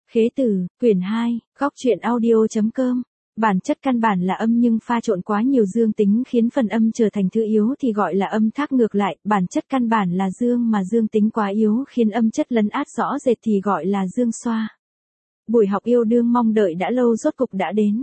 Khế Tử, quyển 2, góc truyện audio.com. Bản chất căn bản là âm nhưng pha trộn quá nhiều dương tính khiến phần âm trở thành thứ yếu thì gọi là âm thác, ngược lại, bản chất căn bản là dương mà dương tính quá yếu khiến âm chất lấn át rõ rệt thì gọi là dương xoa. Buổi học yêu đương mong đợi đã lâu rốt cục đã đến.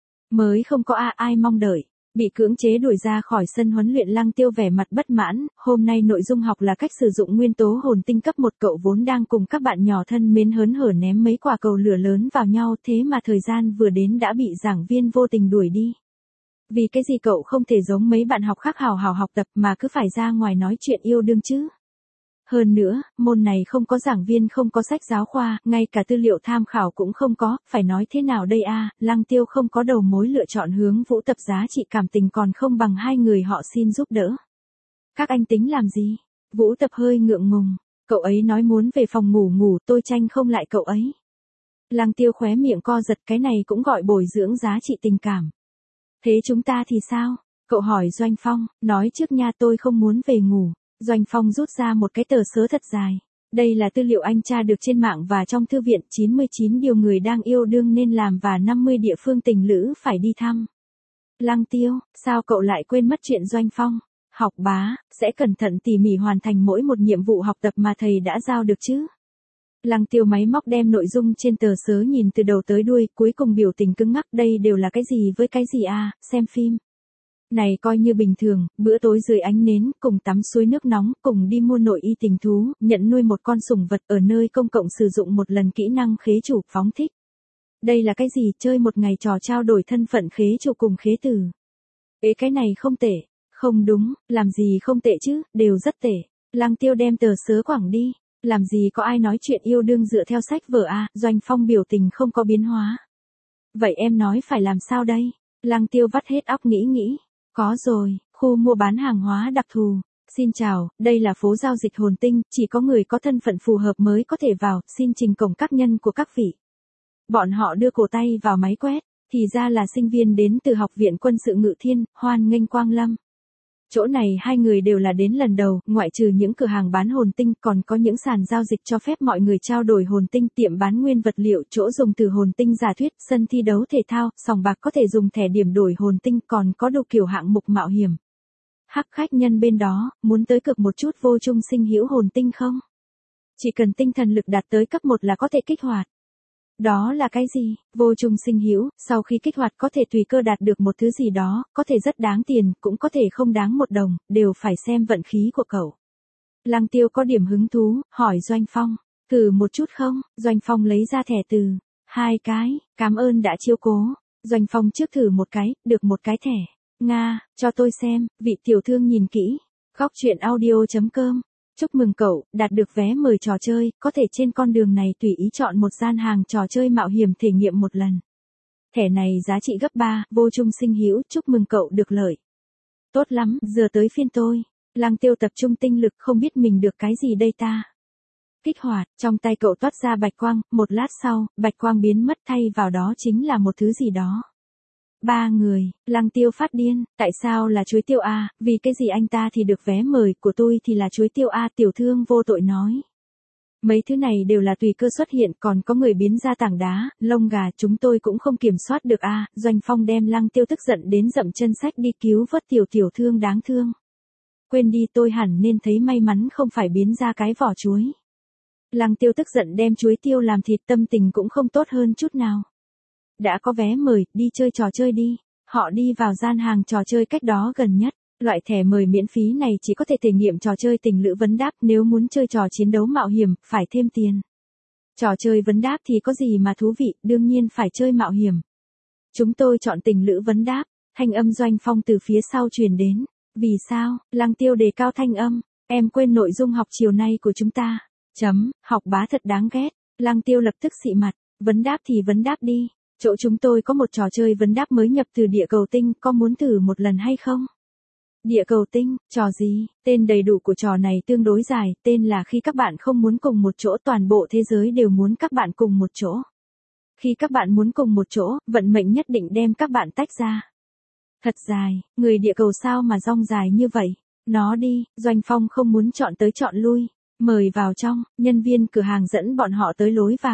Mới không có ai mong đợi. Bị cưỡng chế đuổi ra khỏi sân huấn luyện, Lăng Tiêu vẻ mặt bất mãn. Hôm nay nội dung học là cách sử dụng nguyên tố hồn tinh cấp 1. Cậu vốn đang cùng các bạn nhỏ thân mến hớn hở ném mấy quả cầu lửa lớn vào nhau, thế mà thời gian vừa đến đã bị giảng viên vô tình đuổi đi. Vì cái gì cậu không thể giống mấy bạn học khác hào hào học tập mà cứ phải ra ngoài nói chuyện yêu đương chứ? Hơn nữa, môn này không có giảng viên, không có sách giáo khoa, ngay cả tư liệu tham khảo cũng không có, phải nói thế nào đây a? Lăng Tiêu không có đầu mối lựa chọn hướng Vũ Tập giá trị cảm tình còn không bằng hai người họ xin giúp đỡ. Các anh tính làm gì? Vũ Tập hơi ngượng ngùng, cậu ấy nói muốn về phòng ngủ, tôi tranh không lại cậu ấy. Lăng Tiêu khóe miệng co giật, cái này cũng gọi bồi dưỡng giá trị tình cảm. Thế chúng ta thì sao? Cậu hỏi Doanh Phong, nói trước nha, tôi không muốn về ngủ. Doanh Phong rút ra một cái tờ sớ thật dài. Đây là tư liệu anh tra được trên mạng và trong thư viện, 99 điều người đang yêu đương nên làm và 50 địa phương tình lữ phải đi thăm. Lăng Tiêu, sao cậu lại quên mất chuyện Doanh Phong? Học bá, sẽ cẩn thận tỉ mỉ hoàn thành mỗi một nhiệm vụ học tập mà thầy đã giao được chứ? Lăng Tiêu máy móc đem nội dung trên tờ sớ nhìn từ đầu tới đuôi, cuối cùng biểu tình cứng ngắc, đây đều là cái gì với cái gì à, xem phim. Này coi như bình thường, bữa tối dưới ánh nến, cùng tắm suối nước nóng, cùng đi mua nội y tình thú, nhận nuôi một con sủng vật ở nơi công cộng, sử dụng một lần kỹ năng khế chủ, phóng thích. Đây là cái gì, chơi một ngày trò trao đổi thân phận khế chủ cùng khế tử. Ế, cái này không tệ. Không đúng, làm gì không tệ chứ, đều rất tệ. Lăng Tiêu đem tờ sớ quẳng đi. Làm gì có ai nói chuyện yêu đương dựa theo sách vở à? Doanh Phong biểu tình không có biến hóa. Vậy em nói phải làm sao đây? Lăng Tiêu vắt hết óc nghĩ. Có rồi, khu mua bán hàng hóa đặc thù. Xin chào, đây là phố giao dịch hồn tinh, chỉ có người có thân phận phù hợp mới có thể vào, xin trình cổng các nhân của các vị. Bọn họ đưa cổ tay vào máy quét, thì ra là sinh viên đến từ Học viện Quân sự Ngự Thiên, hoan nghênh quang lâm. Chỗ này hai người đều là đến lần đầu, ngoại trừ những cửa hàng bán hồn tinh, còn có những sàn giao dịch cho phép mọi người trao đổi hồn tinh, tiệm bán nguyên vật liệu, chỗ dùng từ hồn tinh giả thuyết, sân thi đấu thể thao, sòng bạc có thể dùng thẻ điểm đổi hồn tinh, còn có đủ kiểu hạng mục mạo hiểm. Hắc khách nhân bên đó, muốn tới cực một chút vô trung sinh hữu hồn tinh không? Chỉ cần tinh thần lực đạt tới cấp 1 là có thể kích hoạt. Đó là cái gì? Vô trung sinh hữu, sau khi kích hoạt có thể tùy cơ đạt được một thứ gì đó, có thể rất đáng tiền, cũng có thể không đáng một đồng, đều phải xem vận khí của cậu. Lăng Tiêu có điểm hứng thú, hỏi Doanh Phong, thử một chút không? Doanh Phong lấy ra thẻ từ, 2 cái, cảm ơn đã chiếu cố. Doanh Phong trước thử một cái, được một cái thẻ. Nga, cho tôi xem, vị tiểu thương nhìn kỹ. Góc truyện audio.com. Chúc mừng cậu, đạt được vé mời trò chơi, có thể trên con đường này tùy ý chọn một gian hàng trò chơi mạo hiểm thể nghiệm một lần. Thẻ này giá trị gấp 3, vô trung sinh hữu, chúc mừng cậu được lợi. Tốt lắm, giờ tới phiên tôi. Lăng Tiêu tập trung tinh lực, không biết mình được cái gì đây ta. Kích hoạt, trong tay cậu toát ra bạch quang, một lát sau, bạch quang biến mất, thay vào đó chính là một thứ gì đó. 3 người, Lăng Tiêu phát điên, tại sao là chuối tiêu a, vì cái gì anh ta thì được vé mời, của tôi thì là chuối tiêu a, tiểu thương vô tội nói. Mấy thứ này đều là tùy cơ xuất hiện, còn có người biến ra tảng đá, lông gà, chúng tôi cũng không kiểm soát được a. Doanh Phong đem Lăng Tiêu tức giận đến dậm chân sách đi cứu vớt tiểu thương đáng thương. Quên đi, tôi hẳn nên thấy may mắn không phải biến ra cái vỏ chuối. Lăng Tiêu tức giận đem chuối tiêu làm thịt, tâm tình cũng không tốt hơn chút nào. Đã có vé mời, đi chơi trò chơi đi. Họ đi vào gian hàng trò chơi cách đó gần nhất. Loại thẻ mời miễn phí này chỉ có thể thể nghiệm trò chơi tình lữ vấn đáp, nếu muốn chơi trò chiến đấu mạo hiểm, phải thêm tiền. Trò chơi vấn đáp thì có gì mà thú vị, đương nhiên phải chơi mạo hiểm. Chúng tôi chọn tình lữ vấn đáp, thanh âm Doanh Phong từ phía sau truyền đến. Vì sao? Lăng Tiêu đề cao thanh âm, em quên nội dung học chiều nay của chúng ta. Học bá thật đáng ghét. Lăng Tiêu lập tức xị mặt, vấn đáp thì vấn đáp đi. Chỗ chúng tôi có một trò chơi vấn đáp mới nhập từ địa cầu tinh, có muốn thử một lần hay không? Địa cầu tinh, trò gì? Tên đầy đủ của trò này tương đối dài, tên là khi các bạn không muốn cùng một chỗ, toàn bộ thế giới đều muốn các bạn cùng một chỗ. Khi các bạn muốn cùng một chỗ, vận mệnh nhất định đem các bạn tách ra. Thật dài, người địa cầu sao mà dong dài như vậy? Nó đi, Doanh Phong không muốn chọn tới chọn lui. Mời vào trong, nhân viên cửa hàng dẫn bọn họ tới lối vào.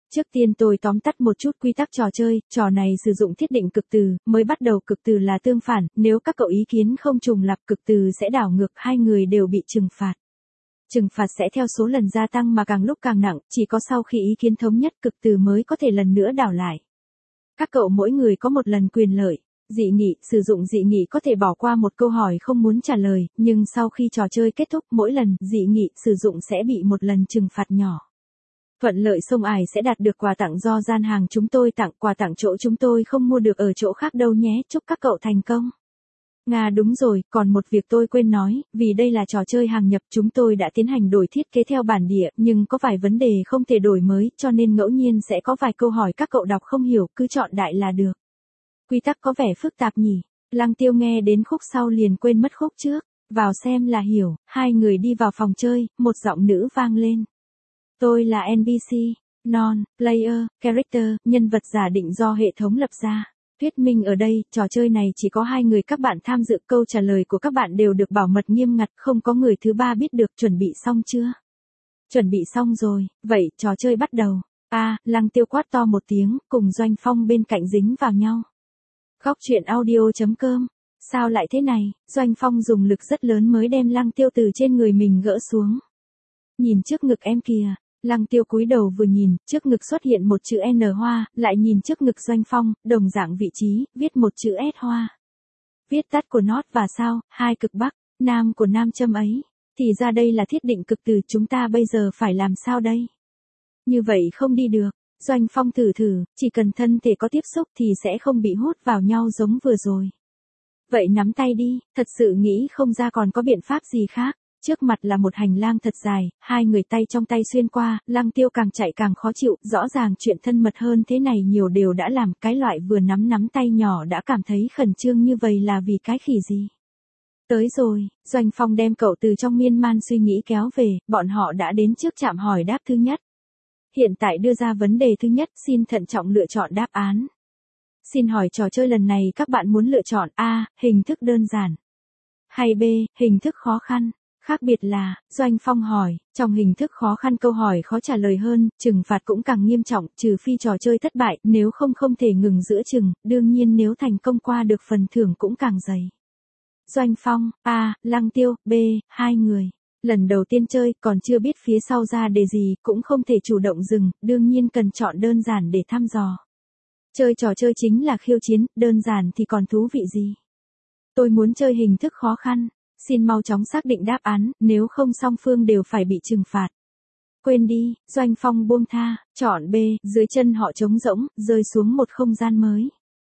Trước tiên tôi tóm tắt một chút quy tắc trò chơi, trò này sử dụng thiết định cực từ, mới bắt đầu cực từ là tương phản, nếu các cậu ý kiến không trùng lặp cực từ sẽ đảo ngược, hai người đều bị trừng phạt. Trừng phạt sẽ theo số lần gia tăng mà càng lúc càng nặng, chỉ có sau khi ý kiến thống nhất cực từ mới có thể lần nữa đảo lại. Các cậu mỗi người có một lần quyền lợi. Dị nghị, sử dụng dị nghị có thể bỏ qua một câu hỏi không muốn trả lời, nhưng sau khi trò chơi kết thúc mỗi lần dị nghị sử dụng sẽ bị một lần trừng phạt nhỏ. Thuận lợi sông ải sẽ đạt được quà tặng do gian hàng chúng tôi tặng, quà tặng chỗ chúng tôi không mua được ở chỗ khác đâu nhé, chúc các cậu thành công. Nga đúng rồi, còn một việc tôi quên nói, vì đây là trò chơi hàng nhập chúng tôi đã tiến hành đổi thiết kế theo bản địa, nhưng có vài vấn đề không thể đổi mới, cho nên ngẫu nhiên sẽ có vài câu hỏi các cậu đọc không hiểu, cứ chọn đại là được. Quy tắc có vẻ phức tạp nhỉ, Lăng Tiêu nghe đến khúc sau liền quên mất khúc trước, vào xem là hiểu, hai người đi vào phòng chơi, một giọng nữ vang lên. Tôi là NPC, non-player, character, nhân vật giả định do hệ thống lập ra. Thuyết minh ở đây, trò chơi này chỉ có 2 người các bạn tham dự, câu trả lời của các bạn đều được bảo mật nghiêm ngặt, không có người thứ ba biết được. Chuẩn bị xong chưa? Chuẩn bị xong rồi, vậy trò chơi bắt đầu. Lăng Tiêu quát to một tiếng, cùng Doanh Phong bên cạnh dính vào nhau. Góc truyện audio.com. Sao lại thế này? Doanh Phong dùng lực rất lớn mới đem Lăng Tiêu từ trên người mình gỡ xuống. Nhìn trước ngực em kìa. Lăng Tiêu cúi đầu vừa nhìn, trước ngực xuất hiện một chữ N hoa, lại nhìn trước ngực Doanh Phong, đồng dạng vị trí, viết một chữ S hoa. Viết tắt của North và South, hai cực Bắc, Nam của nam châm ấy. Thì ra đây là thiết định cực từ, chúng ta bây giờ phải làm sao đây? Như vậy không đi được. Doanh Phong thử, chỉ cần thân thể có tiếp xúc thì sẽ không bị hút vào nhau giống vừa rồi. Vậy nắm tay đi, thật sự nghĩ không ra còn có biện pháp gì khác. Trước mặt là một hành lang thật dài, hai người tay trong tay xuyên qua, Lăng Tiêu càng chạy càng khó chịu, rõ ràng chuyện thân mật hơn thế này nhiều đều đã làm, cái loại vừa nắm tay nhỏ đã cảm thấy khẩn trương như vậy là vì cái khỉ gì. Tới rồi, Doanh Phong đem cậu từ trong miên man suy nghĩ kéo về, bọn họ đã đến trước trạm hỏi đáp thứ nhất. Hiện tại đưa ra vấn đề thứ nhất, xin thận trọng lựa chọn đáp án. Xin hỏi trò chơi lần này các bạn muốn lựa chọn A, hình thức đơn giản, hay B, hình thức khó khăn? Khác biệt là, Doanh Phong hỏi, trong hình thức khó khăn câu hỏi khó trả lời hơn, trừng phạt cũng càng nghiêm trọng, trừ phi trò chơi thất bại, nếu không không thể ngừng giữa chừng, đương nhiên nếu thành công qua được phần thưởng cũng càng dày. Doanh Phong, A, Lăng Tiêu, B, hai người. Lần đầu tiên chơi, còn chưa biết phía sau ra đề gì, cũng không thể chủ động dừng, đương nhiên cần chọn đơn giản để thăm dò. Chơi trò chơi chính là khiêu chiến, đơn giản thì còn thú vị gì. Tôi muốn chơi hình thức khó khăn. Xin mau chóng xác định đáp án, nếu không song phương đều phải bị trừng phạt. Quên đi, Doanh Phong buông tha, chọn B, dưới chân họ trống rỗng, rơi xuống một không gian mới.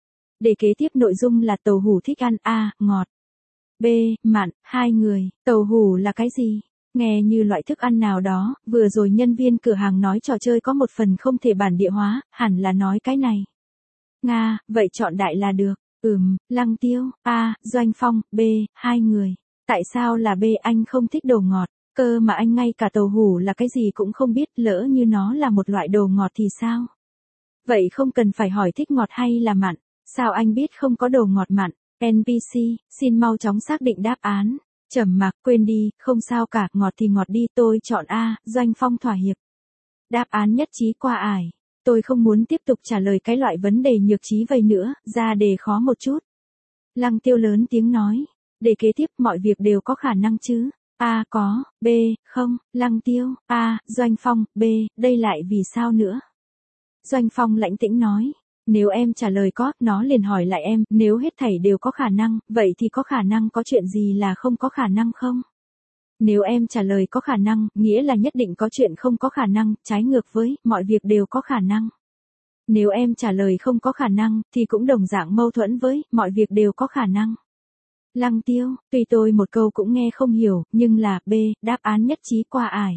Để kế tiếp nội dung là tàu hủ thích ăn A, ngọt. B, mặn, hai người, tàu hủ là cái gì? Nghe như loại thức ăn nào đó, vừa rồi nhân viên cửa hàng nói trò chơi có một phần không thể bản địa hóa, hẳn là nói cái này. Nga, vậy chọn đại là được. Lăng Tiêu, A, Doanh Phong, B, hai người. Tại sao là B, anh không thích đồ ngọt, cơ mà anh ngay cả tàu hủ là cái gì cũng không biết, lỡ như nó là một loại đồ ngọt thì sao? Vậy không cần phải hỏi thích ngọt hay là mặn, sao anh biết không có đồ ngọt mặn? NPC, xin mau chóng xác định đáp án. Trầm mặc, quên đi, không sao cả, ngọt thì ngọt đi, tôi chọn A, Doanh Phong thỏa hiệp. Đáp án nhất trí qua ải. Tôi không muốn tiếp tục trả lời cái loại vấn đề nhược trí vây nữa, ra đề khó một chút. Lăng Tiêu lớn tiếng nói. Để kế tiếp mọi việc đều có khả năng chứ? A có, B, không, Lăng Tiêu, A, Doanh Phong, B, đây lại vì sao nữa? Doanh Phong lãnh tĩnh nói, nếu em trả lời có, nó liền hỏi lại em, nếu hết thảy đều có khả năng, vậy thì có khả năng có chuyện gì là không có khả năng không? Nếu em trả lời có khả năng, nghĩa là nhất định có chuyện không có khả năng, trái ngược với, mọi việc đều có khả năng. Nếu em trả lời không có khả năng, thì cũng đồng dạng mâu thuẫn với, mọi việc đều có khả năng. Lăng Tiêu, tuy tôi một câu cũng nghe không hiểu, nhưng là B, đáp án nhất trí qua ải.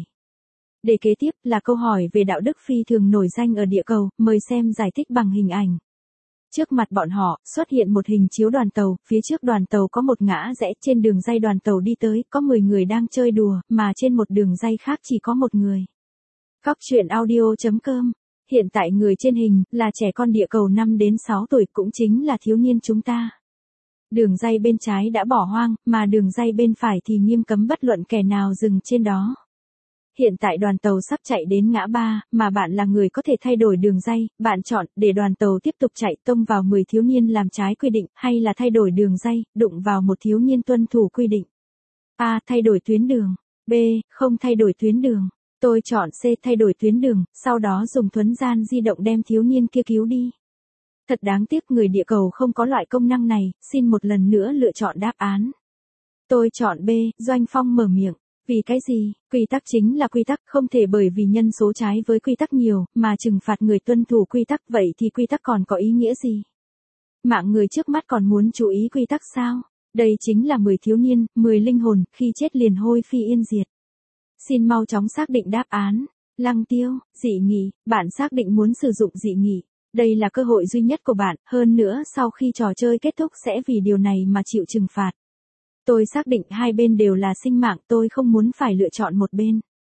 Để kế tiếp là câu hỏi về đạo đức phi thường nổi danh ở địa cầu, mời xem giải thích bằng hình ảnh. Trước mặt bọn họ, xuất hiện một hình chiếu đoàn tàu, phía trước đoàn tàu có một ngã rẽ, trên đường ray đoàn tàu đi tới, có 10 người đang chơi đùa, mà trên một đường ray khác chỉ có một người. Góc truyện audio.com. Hiện tại người trên hình, là trẻ con địa cầu 5 đến 6 tuổi, cũng chính là thiếu niên chúng ta. Đường ray bên trái đã bỏ hoang, mà đường ray bên phải thì nghiêm cấm bất luận kẻ nào dừng trên đó. Hiện tại đoàn tàu sắp chạy đến ngã ba, mà bạn là người có thể thay đổi đường ray, bạn chọn để đoàn tàu tiếp tục chạy tông vào 10 thiếu niên làm trái quy định, hay là thay đổi đường ray, đụng vào một thiếu niên tuân thủ quy định. A. Thay đổi tuyến đường. B. Không thay đổi tuyến đường. Tôi chọn C. Thay đổi tuyến đường, sau đó dùng thuấn gian di động đem thiếu niên kia cứu đi. Thật đáng tiếc người địa cầu không có loại công năng này, xin một lần nữa lựa chọn đáp án. Tôi chọn B. Doanh Phong mở miệng. Vì cái gì? Quy tắc chính là quy tắc, không thể bởi vì nhân số trái với quy tắc nhiều, mà trừng phạt người tuân thủ quy tắc, vậy thì quy tắc còn có ý nghĩa gì? Mạng người trước mắt còn muốn chú ý quy tắc sao? Đây chính là 10 thiếu niên, 10 linh hồn, khi chết liền hôi phi yên diệt. Xin mau chóng xác định đáp án. Lăng Tiêu, dị nghị, bạn xác định muốn sử dụng dị nghị. Đây là cơ hội duy nhất của bạn, hơn nữa sau khi trò chơi kết thúc sẽ vì điều này mà chịu trừng phạt. Tôi xác định hai bên đều là sinh mạng, tôi không muốn phải lựa chọn một bên.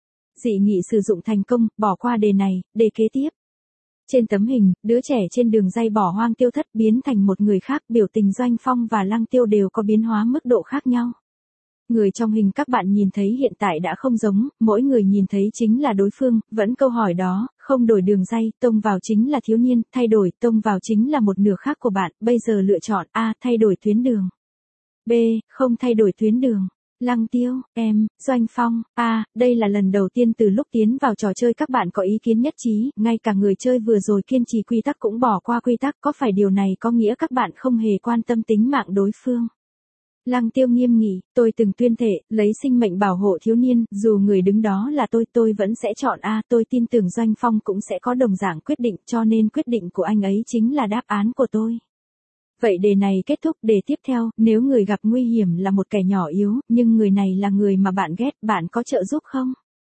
Dị nghị sử dụng thành công, bỏ qua đề này, đề kế tiếp. Trên tấm hình, đứa trẻ trên đường ray bỏ hoang tiêu thất biến thành một người khác, biểu tình Doanh Phong và Lăng Tiêu đều có biến hóa mức độ khác nhau. Người trong hình các bạn nhìn thấy hiện tại đã không giống, mỗi người nhìn thấy chính là đối phương, vẫn câu hỏi đó, không đổi đường ray, tông vào chính là thiếu niên, thay đổi, tông vào chính là một nửa khác của bạn, bây giờ lựa chọn A. Thay đổi tuyến đường. B. Không thay đổi tuyến đường. Lăng Tiêu, em, Doanh Phong, đây là lần đầu tiên từ lúc tiến vào trò chơi các bạn có ý kiến nhất trí, ngay cả người chơi vừa rồi kiên trì quy tắc cũng bỏ qua quy tắc, có phải điều này có nghĩa các bạn không hề quan tâm tính mạng đối phương? Lăng Tiêu nghiêm nghị, tôi từng tuyên thệ, lấy sinh mệnh bảo hộ thiếu niên, dù người đứng đó là tôi vẫn sẽ chọn A, tôi tin tưởng Doanh Phong cũng sẽ có đồng dạng quyết định, cho nên quyết định của anh ấy chính là đáp án của tôi. Vậy đề này kết thúc, đề tiếp theo, nếu người gặp nguy hiểm là một kẻ nhỏ yếu, nhưng người này là người mà bạn ghét, bạn có trợ giúp không?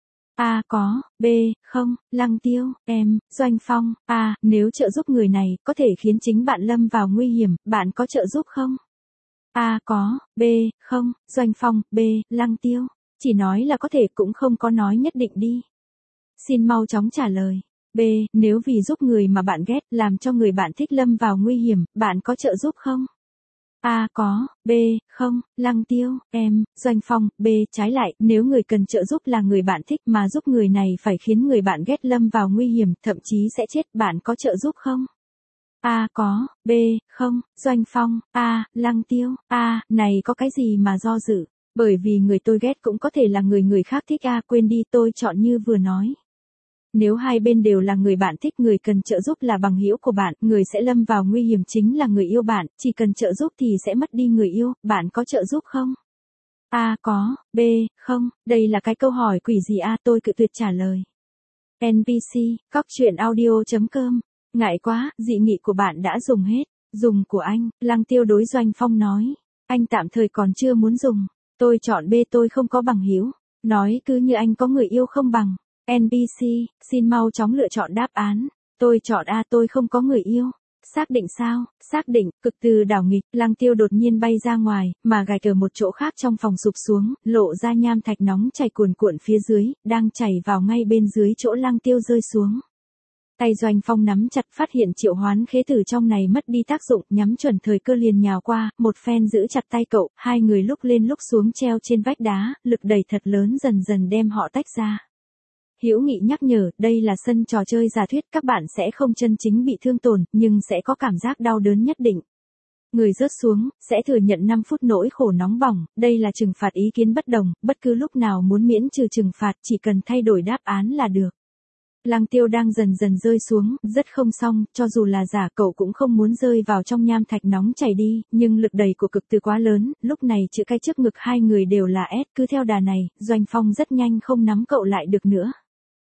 A. Có. B. Không. Lăng Tiêu, em, Doanh Phong, A. Nếu trợ giúp người này, có thể khiến chính bạn lâm vào nguy hiểm, bạn có trợ giúp không? A. Có. B. Không. Doanh Phong, B. Lăng Tiêu. Chỉ nói là có thể cũng không có nói nhất định đi. Xin mau chóng trả lời. B. Nếu vì giúp người mà bạn ghét, làm cho người bạn thích lâm vào nguy hiểm, bạn có trợ giúp không? A. Có. B. Không. Lăng Tiêu, em, Doanh Phong, B. Trái lại, nếu người cần trợ giúp là người bạn thích mà giúp người này phải khiến người bạn ghét lâm vào nguy hiểm, thậm chí sẽ chết, bạn có trợ giúp không? A. Có. B. Không. Doanh Phong, A. Lăng Tiêu, A. Này có cái gì mà do dự? Bởi vì người tôi ghét cũng có thể là người người khác thích. A. Quên đi, tôi chọn như vừa nói. Nếu hai bên đều là người bạn thích, người cần trợ giúp là bằng hữu của bạn, người sẽ lâm vào nguy hiểm chính là người yêu bạn, chỉ cần trợ giúp thì sẽ mất đi người yêu, bạn có trợ giúp không? A. Có. B. Không. Đây là cái câu hỏi quỷ gì A? Tôi cự tuyệt trả lời. NPC, coctruyện.audio.com. Ngại quá, dị nghị của bạn đã dùng hết. Dùng của anh, Lăng Tiêu đối Doanh Phong nói. Anh tạm thời còn chưa muốn dùng. Tôi chọn B, tôi không có bằng hữu. Nói cứ như anh có người yêu không bằng. NPC, xin mau chóng lựa chọn đáp án. Tôi chọn A, tôi không có người yêu. Xác định sao? Xác định, cực từ đảo nghịch, Lăng Tiêu đột nhiên bay ra ngoài, mà gạch ở một chỗ khác trong phòng sụp xuống, lộ ra nham thạch nóng chảy cuồn cuộn phía dưới, đang chảy vào ngay bên dưới chỗ Lăng Tiêu rơi xuống. Tay Doanh Phong nắm chặt, phát hiện triệu hoán khế tử trong này mất đi tác dụng, nhắm chuẩn thời cơ liền nhào qua, một phen giữ chặt tay cậu, hai người lúc lên lúc xuống treo trên vách đá, lực đẩy thật lớn dần dần đem họ tách ra. Hữu Nghị nhắc nhở, đây là sân trò chơi giả thuyết, các bạn sẽ không chân chính bị thương tổn, nhưng sẽ có cảm giác đau đớn nhất định. Người rớt xuống, sẽ thừa nhận 5 phút nỗi khổ nóng bỏng, đây là trừng phạt ý kiến bất đồng, bất cứ lúc nào muốn miễn trừ trừng phạt chỉ cần thay đổi đáp án là được. Lăng Tiêu đang dần dần rơi xuống, rất không xong, cho dù là giả cậu cũng không muốn rơi vào trong nham thạch nóng chảy đi, nhưng lực đẩy của cực từ quá lớn, lúc này chữ cái trước ngực hai người đều là S, cứ theo đà này, Doanh Phong rất nhanh không nắm cậu lại được nữa.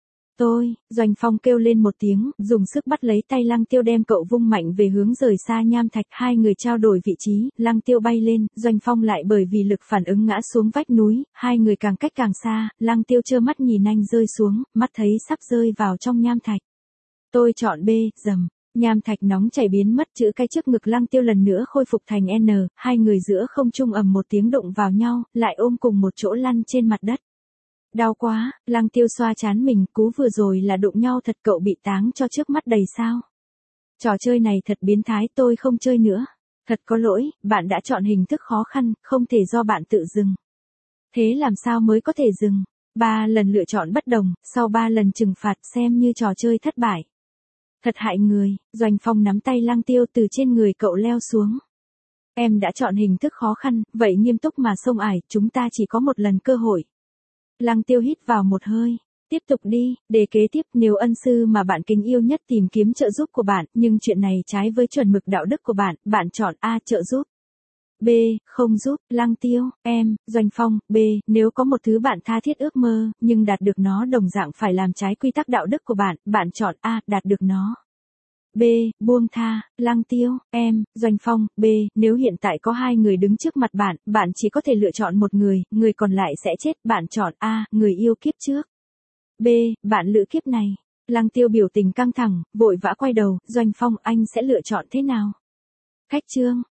Doanh Phong kêu lên một tiếng, dùng sức bắt lấy tay Lăng Tiêu đem cậu vung mạnh về hướng rời xa nham thạch, hai người trao đổi vị trí, Lăng Tiêu bay lên, Doanh Phong lại bởi vì lực phản ứng ngã xuống vách núi, hai người càng cách càng xa, Lăng Tiêu trơ mắt nhìn anh rơi xuống, mắt thấy sắp rơi vào trong nham thạch. Tôi chọn B, rầm. Nham thạch nóng chảy biến mất, chữ cái trước ngực Lăng Tiêu lần nữa khôi phục thành N, hai người giữa không trung ầm một tiếng đụng vào nhau, lại ôm cùng một chỗ lăn trên mặt đất. Đau quá, Lăng Tiêu xoa trán mình, cú vừa rồi là đụng nhau thật, cậu bị táng cho trước mắt đầy sao. Trò chơi này thật biến thái, tôi không chơi nữa. Thật có lỗi, bạn đã chọn hình thức khó khăn, không thể do bạn tự dừng. Thế làm sao mới có thể dừng? 3 lần lựa chọn bất đồng, sau 3 lần trừng phạt xem như trò chơi thất bại. Thật hại người, Doanh Phong nắm tay Lăng Tiêu từ trên người cậu leo xuống. Em đã chọn hình thức khó khăn, vậy nghiêm túc mà xông ải, chúng ta chỉ có một lần cơ hội. Lăng Tiêu hít vào một hơi. Tiếp tục đi, để kế tiếp nếu ân sư mà bạn kính yêu nhất tìm kiếm trợ giúp của bạn, nhưng chuyện này trái với chuẩn mực đạo đức của bạn, bạn chọn A. Trợ giúp. B. Không giúp. Lăng Tiêu, em, Doanh Phong. B. Nếu có một thứ bạn tha thiết ước mơ, nhưng đạt được nó đồng dạng phải làm trái quy tắc đạo đức của bạn, bạn chọn A. Đạt được nó. B. Buông tha. Lăng Tiêu, em, Doanh Phong. B. Nếu hiện tại có 2 người đứng trước mặt bạn, bạn chỉ có thể lựa chọn một người, người còn lại sẽ chết, bạn chọn A. Người yêu kiếp trước. B. Bạn lữ kiếp này. Lăng Tiêu biểu tình căng thẳng, vội vã quay đầu, Doanh Phong anh sẽ lựa chọn thế nào? Khách chương.